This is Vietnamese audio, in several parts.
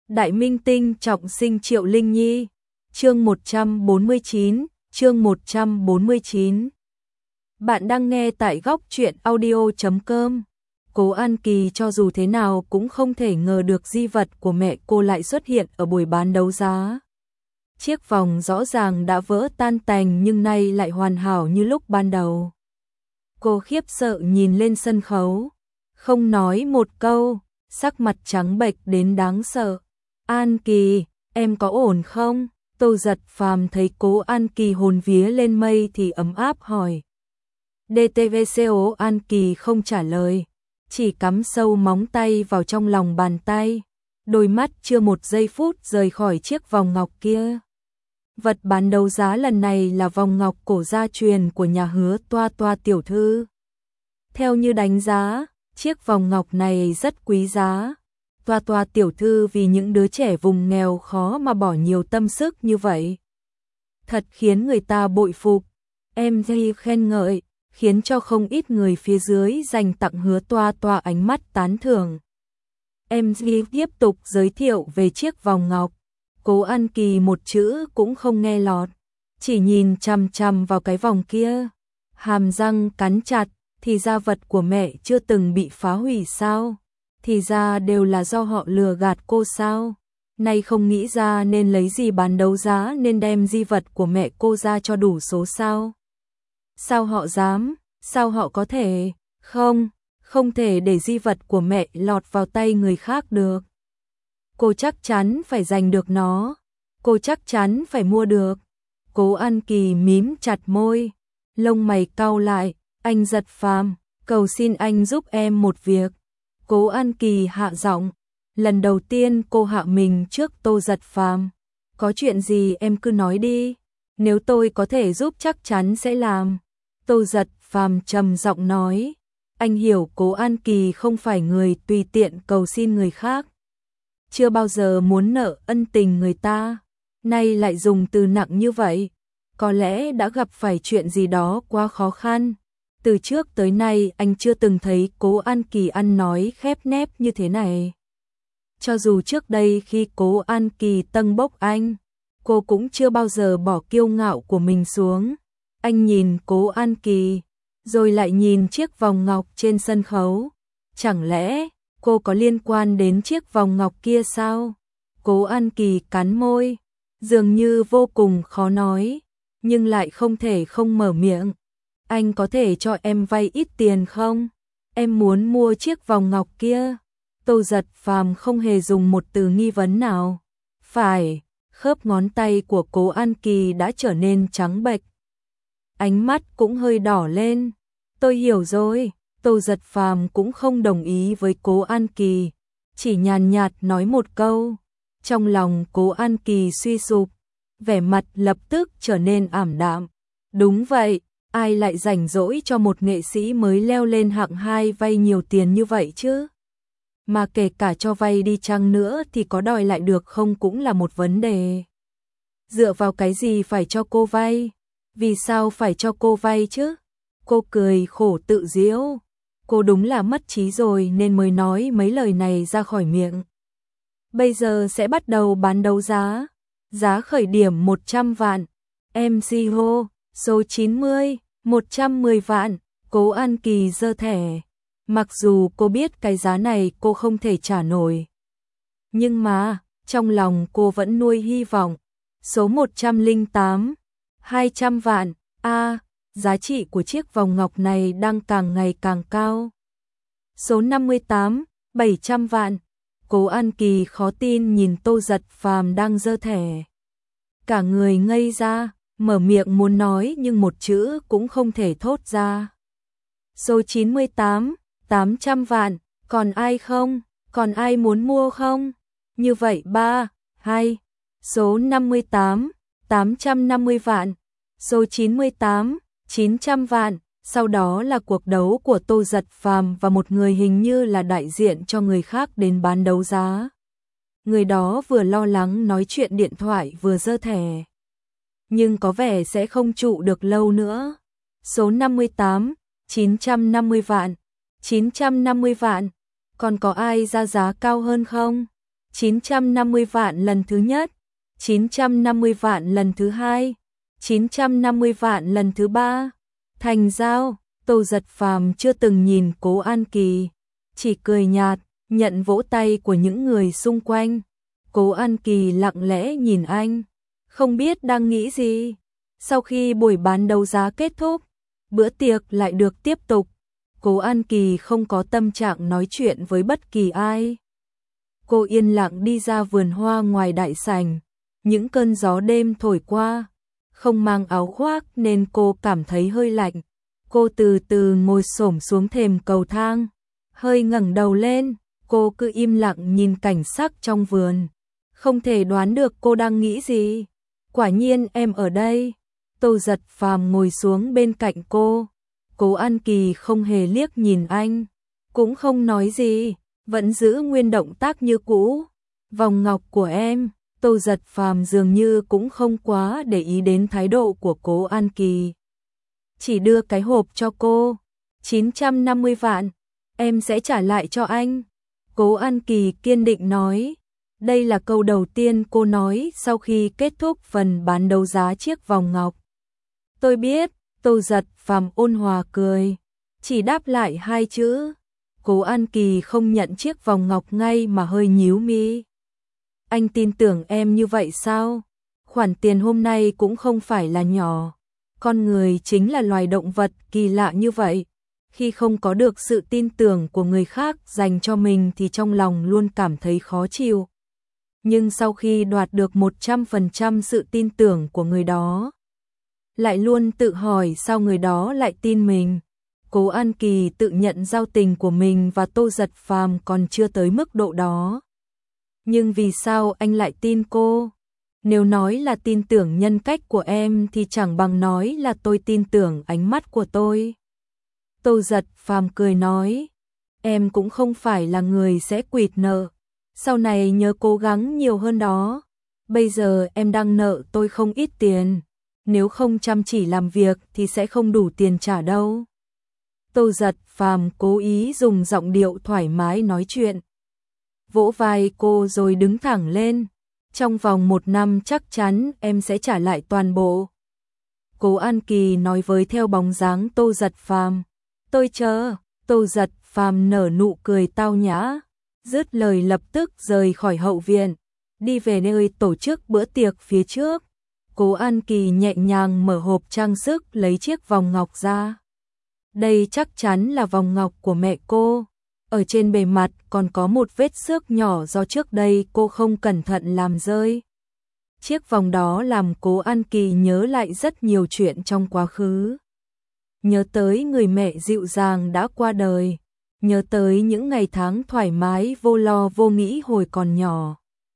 Đại minh tinh trọng sinh Triệu Linh Nhi. Chương 149, chương 149. Bạn đang nghe tại góc truyện audio.com. Cố An Kỳ cho dù thế nào cũng không thể ngờ được di vật của mẹ cô lại xuất hiện ở buổi bán đấu giá. Chiếc vòng rõ ràng đã vỡ tan tành nhưng nay lại hoàn hảo như lúc ban đầu. Cô khiếp sợ nhìn lên sân khấu, không nói một câu, sắc mặt trắng bệch đến đáng sợ. An Kỳ, em có ổn không? Tô Giật Phàm thấy Cố An Kỳ hồn vía lên mây thì ấm áp hỏi. DTVCO An Kỳ không trả lời, chỉ cắm sâu móng tay vào trong lòng bàn tay, đôi mắt chưa một giây phút rời khỏi chiếc vòng ngọc kia. Vật bán đấu giá lần này là vòng ngọc cổ gia truyền của nhà Hứa Toa Toa tiểu thư. Theo như đánh giá, chiếc vòng ngọc này rất quý giá. Toa Toa tiểu thư vì những đứa trẻ vùng nghèo khó mà bỏ nhiều tâm sức như vậy. Thật khiến người ta bội phục. Em Di khen ngợi, khiến cho không ít người phía dưới dành tặng Hứa Toa Toa ánh mắt tán thưởng. Em Di tiếp tục giới thiệu về chiếc vòng ngọc. Cố An Kỳ một chữ cũng không nghe lọt, chỉ nhìn chằm chằm vào cái vòng kia, hàm răng cắn chặt. Thì ra vật của mẹ chưa từng bị phá hủy sao? Thì ra đều là do họ lừa gạt cô sao? Nay không nghĩ ra nên lấy gì bán đấu giá nên đem di vật của mẹ cô ra cho đủ số sao? Sao họ dám? Sao họ có thể? Không thể để di vật của mẹ lọt vào tay người khác được. Cô chắc chắn phải giành được nó. Cô chắc chắn phải mua được. Cố An Kỳ mím chặt môi, lông mày cau lại. Anh Giật Phàm, cầu xin anh giúp em một việc. Cố An Kỳ hạ giọng, lần đầu tiên cô hạ mình trước Tô Giật Phàm. Có chuyện gì em cứ nói đi, nếu tôi có thể giúp chắc chắn sẽ làm. Tô Giật Phàm trầm giọng nói, anh hiểu Cố An Kỳ không phải người tùy tiện cầu xin người khác. Chưa bao giờ muốn nợ ân tình người ta, nay lại dùng từ nặng như vậy. Có lẽ đã gặp phải chuyện gì đó quá khó khăn. Từ trước tới nay anh chưa từng thấy Cố An Kỳ ăn nói khép nép như thế này. Cho dù trước đây khi Cố An Kỳ tâng bốc anh, cô cũng chưa bao giờ bỏ kiêu ngạo của mình xuống. Anh nhìn Cố An Kỳ, rồi lại nhìn chiếc vòng ngọc trên sân khấu. Chẳng lẽ cô có liên quan đến chiếc vòng ngọc kia sao? Cố An Kỳ cắn môi, dường như vô cùng khó nói, nhưng lại không thể không mở miệng. Anh có thể cho em vay ít tiền không? Em muốn mua chiếc vòng ngọc kia. Tô Giật Phàm không hề dùng một từ nghi vấn nào. Phải, khớp ngón tay của Cố An Kỳ đã trở nên trắng bệch. Ánh mắt cũng hơi đỏ lên. Tôi hiểu rồi. Tô Giật Phàm cũng không đồng ý với Cố An Kỳ, chỉ nhàn nhạt nói một câu. Trong lòng Cố An Kỳ suy sụp, vẻ mặt lập tức trở nên ảm đạm. Đúng vậy. Ai lại rảnh rỗi cho một nghệ sĩ mới leo lên hạng 2 vay nhiều tiền như vậy chứ? Mà kể cả cho vay đi chăng nữa thì có đòi lại được không cũng là một vấn đề. Dựa vào cái gì phải cho cô vay? Vì sao phải cho cô vay chứ? Cô cười khổ tự giễu. Cô đúng là mất trí rồi nên mới nói mấy lời này ra khỏi miệng. Bây giờ sẽ bắt đầu bán đấu giá. Giá khởi điểm 100 vạn. MC hô. Số 90, 110 vạn, Cố An Kỳ giơ thẻ. Mặc dù cô biết cái giá này cô không thể trả nổi, nhưng mà trong lòng cô vẫn nuôi hy vọng. Số 108, 200 vạn, giá trị của chiếc vòng ngọc này đang càng ngày càng cao. Số 58, 700 vạn, Cố An Kỳ khó tin nhìn Tô Giật Phàm đang giơ thẻ. Cả người ngây ra. Mở miệng muốn nói nhưng một chữ cũng không thể thốt ra. Số 98, 800 vạn, còn ai không? Còn ai muốn mua không? Như vậy 3, 2, số 58, 850 vạn, số 98, 900 vạn. Sau đó là cuộc đấu của Tô Giật Phàm và một người hình như là đại diện cho người khác đến bán đấu giá. Người đó vừa lo lắng nói chuyện điện thoại vừa giơ thẻ. Nhưng có vẻ sẽ không trụ được lâu nữa. Số 58, 950 vạn, 950 vạn, còn có ai ra giá cao hơn không? 950 vạn lần thứ nhất, 950 vạn lần thứ hai, 950 vạn lần thứ ba. Thành giao. Tô Giật Phàm chưa từng nhìn Cố An Kỳ, chỉ cười nhạt, nhận vỗ tay của những người xung quanh. Cố An Kỳ lặng lẽ nhìn anh, không biết đang nghĩ gì. Sau khi buổi bán đấu giá kết thúc, bữa tiệc lại được tiếp tục. Cố An Kỳ không có tâm trạng nói chuyện với bất kỳ ai. Cô yên lặng đi ra vườn hoa ngoài đại sảnh. Những cơn gió đêm thổi qua, không mang áo khoác nên cô cảm thấy hơi lạnh. Cô từ từ ngồi xổm xuống thềm cầu thang, hơi ngẩng đầu lên, cô cứ im lặng nhìn cảnh sắc trong vườn. Không thể đoán được cô đang nghĩ gì. Quả nhiên em ở đây. Tô Giật Phàm ngồi xuống bên cạnh cô. Cố An Kỳ không hề liếc nhìn anh, cũng không nói gì, vẫn giữ nguyên động tác như cũ. Vòng ngọc của em. Tô Giật Phàm dường như cũng không quá để ý đến thái độ của Cố An Kỳ. Chỉ đưa cái hộp cho cô. 950 vạn, em sẽ trả lại cho anh. Cố An Kỳ kiên định nói. Đây là câu đầu tiên cô nói sau khi kết thúc phần bán đấu giá chiếc vòng ngọc. Tôi biết. Tô Giật Phàm ôn hòa cười, chỉ đáp lại hai chữ. Cố An Kỳ không nhận chiếc vòng ngọc ngay mà hơi nhíu mi. Anh tin tưởng em như vậy sao? Khoản tiền hôm nay cũng không phải là nhỏ. Con người chính là loài động vật kỳ lạ như vậy. Khi không có được sự tin tưởng của người khác dành cho mình thì trong lòng luôn cảm thấy khó chịu. Nhưng sau khi đoạt được 100% sự tin tưởng của người đó, lại luôn tự hỏi sao người đó lại tin mình. Cố An Kỳ tự nhận giao tình của mình và Tô Giật Phàm còn chưa tới mức độ đó. Nhưng vì sao anh lại tin cô? Nếu nói là tin tưởng nhân cách của em thì chẳng bằng nói là tôi tin tưởng ánh mắt của tôi. Tô Giật Phàm cười nói, em cũng không phải là người sẽ quỵt nợ. Sau này nhớ cố gắng nhiều hơn đó. Bây giờ em đang nợ tôi không ít tiền. Nếu không chăm chỉ làm việc thì sẽ không đủ tiền trả đâu. Tô Giật Phàm cố ý dùng giọng điệu thoải mái nói chuyện. Vỗ vai cô rồi đứng thẳng lên. Trong vòng 1 năm chắc chắn em sẽ trả lại toàn bộ. Cố An Kỳ nói với theo bóng dáng Tô Giật Phàm. Tôi chờ. Tô Giật Phàm nở nụ cười tao nhã, dứt lời lập tức rời khỏi hậu viện, đi về nơi tổ chức bữa tiệc phía trước. Cố An Kỳ nhẹ nhàng mở hộp trang sức lấy chiếc vòng ngọc ra. Đây chắc chắn là vòng ngọc của mẹ cô. Ở trên bề mặt còn có một vết xước nhỏ do trước đây cô không cẩn thận làm rơi. Chiếc vòng đó làm Cố An Kỳ nhớ lại rất nhiều chuyện trong quá khứ. Nhớ tới người mẹ dịu dàng đã qua đời. Nhớ tới những ngày tháng thoải mái vô lo vô nghĩ hồi còn nhỏ.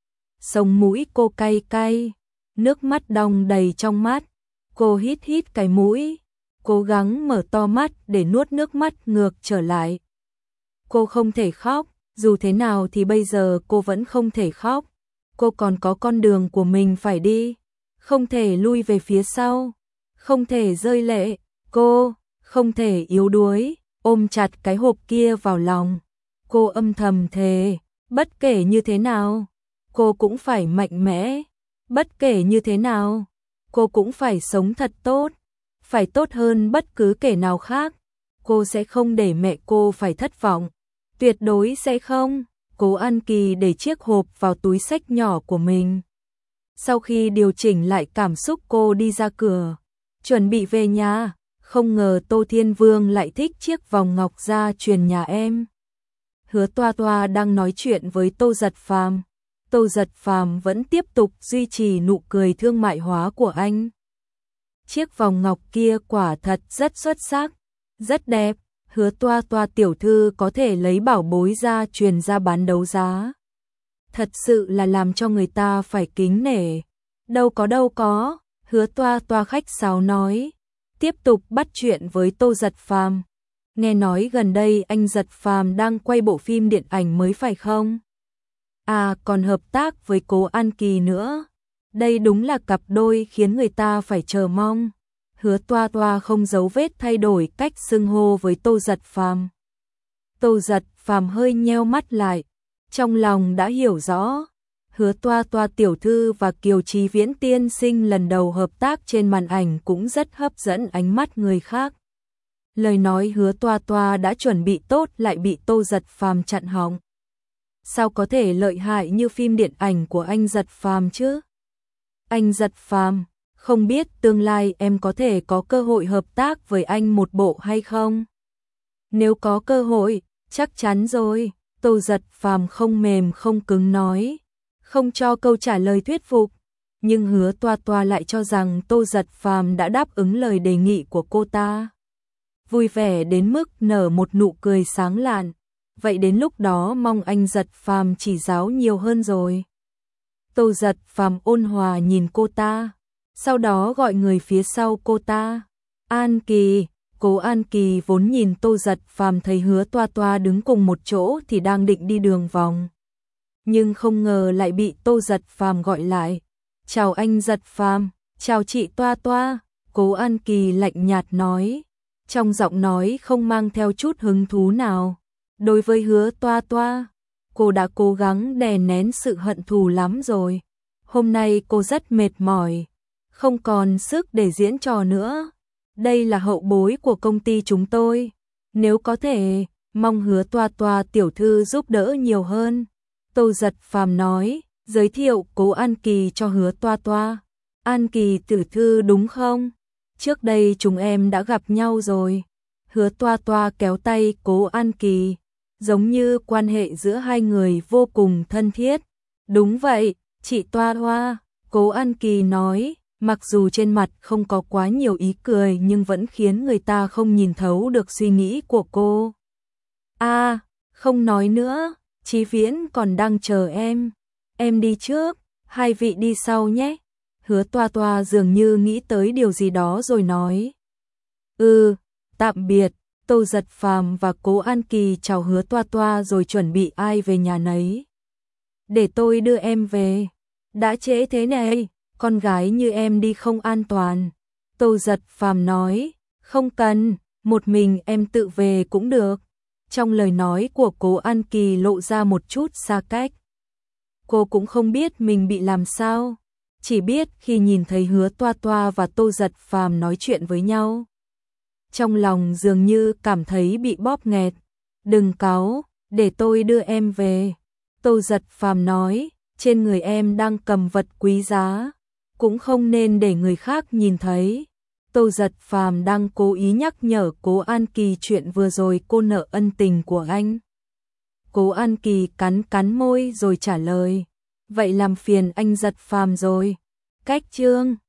Sống mũi cô cay cay, nước mắt đong đầy trong mắt. Cô hít hít cái mũi, cố gắng mở to mắt để nuốt nước mắt ngược trở lại. Cô không thể khóc, dù thế nào thì bây giờ cô vẫn không thể khóc. Cô còn có con đường của mình phải đi, không thể lui về phía sau, không thể rơi lệ, cô không thể yếu đuối, ôm chặt cái hộp kia vào lòng. Cô âm thầm thề, bất kể như thế nào, cô cũng phải mạnh mẽ, bất kể như thế nào, cô cũng phải sống thật tốt, phải tốt hơn bất cứ kẻ nào khác. Cô sẽ không để mẹ cô phải thất vọng, tuyệt đối sẽ không. Cố An Kỳ để chiếc hộp vào túi xách nhỏ của mình. Sau khi điều chỉnh lại cảm xúc cô đi ra cửa, chuẩn bị về nhà, không ngờ Tô Thiên Vương lại thích chiếc vòng ngọc gia truyền nhà em. Hứa Toa Toa đang nói chuyện với Tô Giật Phàm. Tô Giật Phàm vẫn tiếp tục duy trì nụ cười thương mại hóa của anh. Chiếc vòng ngọc kia quả thật rất xuất sắc, rất đẹp. Hứa Toa Toa tiểu thư có thể lấy bảo bối ra truyền ra bán đấu giá. Thật sự là làm cho người ta phải kính nể. Đâu có, Hứa Toa Toa khách sáo nói. Tiếp tục bắt chuyện với Tô Giật Phàm. Nghe nói gần đây anh Giật Phàm đang quay bộ phim điện ảnh mới phải không? À, còn hợp tác với Cố An Kỳ nữa. Đây đúng là cặp đôi khiến người ta phải chờ mong. Hứa Toa Toa không giấu vết thay đổi cách xưng hô với Tô Giật Phàm. Tô Giật Phàm hơi nheo mắt lại, trong lòng đã hiểu rõ. Hứa Toa Toa tiểu thư và Kiều Chí Viễn tiên sinh lần đầu hợp tác trên màn ảnh cũng rất hấp dẫn ánh mắt người khác. Lời nói Hứa Toa Toa đã chuẩn bị tốt lại bị Tô Giật Phàm chặn họng. Sao có thể lợi hại như phim điện ảnh của anh Giật Phàm chứ? Anh Giật Phàm, không biết tương lai em có thể có cơ hội hợp tác với anh một bộ hay không? Nếu có cơ hội, chắc chắn rồi, Tô Giật Phàm không mềm không cứng nói, không cho câu trả lời thuyết phục, nhưng Hứa Toa Toa lại cho rằng Tô Giật Phàm đã đáp ứng lời đề nghị của cô ta. Vui vẻ đến mức nở một nụ cười sáng lạn, vậy đến lúc đó mong anh Giật Phàm chỉ giáo nhiều hơn rồi. Tô Giật Phàm ôn hòa nhìn cô ta, sau đó gọi người phía sau cô ta. An Kỳ, Cố An Kỳ vốn nhìn Tô Giật Phàm thấy Hứa Toa Toa đứng cùng một chỗ thì đang định đi đường vòng. Nhưng không ngờ lại bị Tô Giật Phàm gọi lại. Chào anh Giật Phàm, chào chị Toa Toa, Cố An Kỳ lạnh nhạt nói. Trong giọng nói không mang theo chút hứng thú nào. Đối với Hứa Toa Toa, cô đã cố gắng đè nén sự hận thù lắm rồi. Hôm nay cô rất mệt mỏi, không còn sức để diễn trò nữa. Đây là hậu bối của công ty chúng tôi. Nếu có thể, mong Hứa Toa Toa tiểu thư giúp đỡ nhiều hơn. Tô Giật Phàm nói, giới thiệu Cố An Kỳ cho Hứa Toa Toa. An Kỳ tiểu thư đúng không? Trước đây chúng em đã gặp nhau rồi. Hứa Toa Toa kéo tay Cố An Kỳ, giống như quan hệ giữa hai người vô cùng thân thiết. Đúng vậy, chị Toa Toa, Cố An Kỳ nói, mặc dù trên mặt không có quá nhiều ý cười nhưng vẫn khiến người ta không nhìn thấu được suy nghĩ của cô. Không nói nữa, Chí Viễn còn đang chờ em. Em đi trước, hai vị đi sau nhé. Hứa Toa Toa dường như nghĩ tới điều gì đó rồi nói. Tạm biệt. Tô Giật Phàm và Cố An Kỳ chào Hứa Toa Toa rồi chuẩn bị ai về nhà nấy. Để tôi đưa em về. Đã trễ thế này, con gái như em đi không an toàn. Tô Giật Phàm nói, không cần, một mình em tự về cũng được. Trong lời nói của Cố An Kỳ lộ ra một chút xa cách. Cô cũng không biết mình bị làm sao, chỉ biết khi nhìn thấy Hứa Toa Toa và Tô Giật Phàm nói chuyện với nhau, trong lòng dường như cảm thấy bị bóp nghẹt. Đừng cáu, để tôi đưa em về. Tô Giật Phàm nói, trên người em đang cầm vật quý giá, cũng không nên để người khác nhìn thấy. Tô Giật Phàm đang cố ý nhắc nhở Cố An Kỳ chuyện vừa rồi cô nợ ân tình của anh. Cố An Kỳ cắn cắn môi rồi trả lời, vậy làm phiền anh Giật Phàm rồi. Cách chương